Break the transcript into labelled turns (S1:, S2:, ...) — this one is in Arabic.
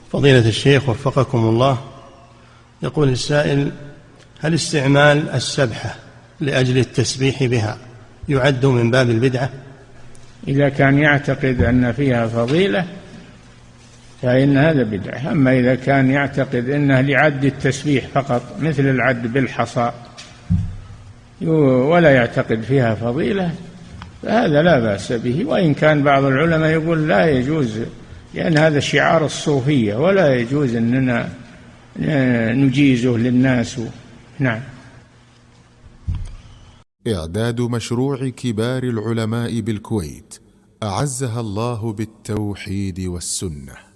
S1: فضيلة الشيخ وفقكم الله، يقول السائل: هل استعمال السبحة لأجل التسبيح بها يعد من باب البدعة؟
S2: إذا كان يعتقد أن فيها فضيلة فإن هذا بدعة. أما إذا كان يعتقد أنه لعد التسبيح فقط مثل العد بالحصى ولا يعتقد فيها فضيلة فهذا لا بأس به. وإن كان بعض العلماء يقول لا يجوز، لأن هذا شعار الصوفية ولا يجوز أننا نجيزه للناس. نعم.
S3: إعداد مشروع كبار العلماء بالكويت أعزها الله بالتوحيد والسنة.